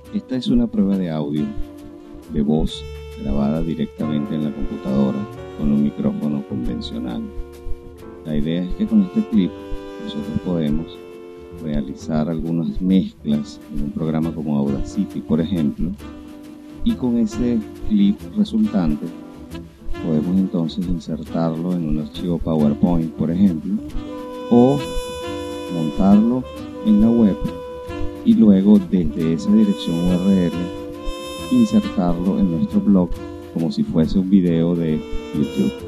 Esta es una prueba de audio, de voz, grabada directamente en la computadora con un micrófono convencional. La idea es que con este clip nosotros podemos realizar algunas mezclas en un programa como Audacity, por ejemplo, y con ese clip resultante podemos entonces insertarlo en un archivo PowerPoint, por ejemplo, o montarlo en la web y luego desde esa dirección URL insertarlo en nuestro blog como si fuese un video de YouTube.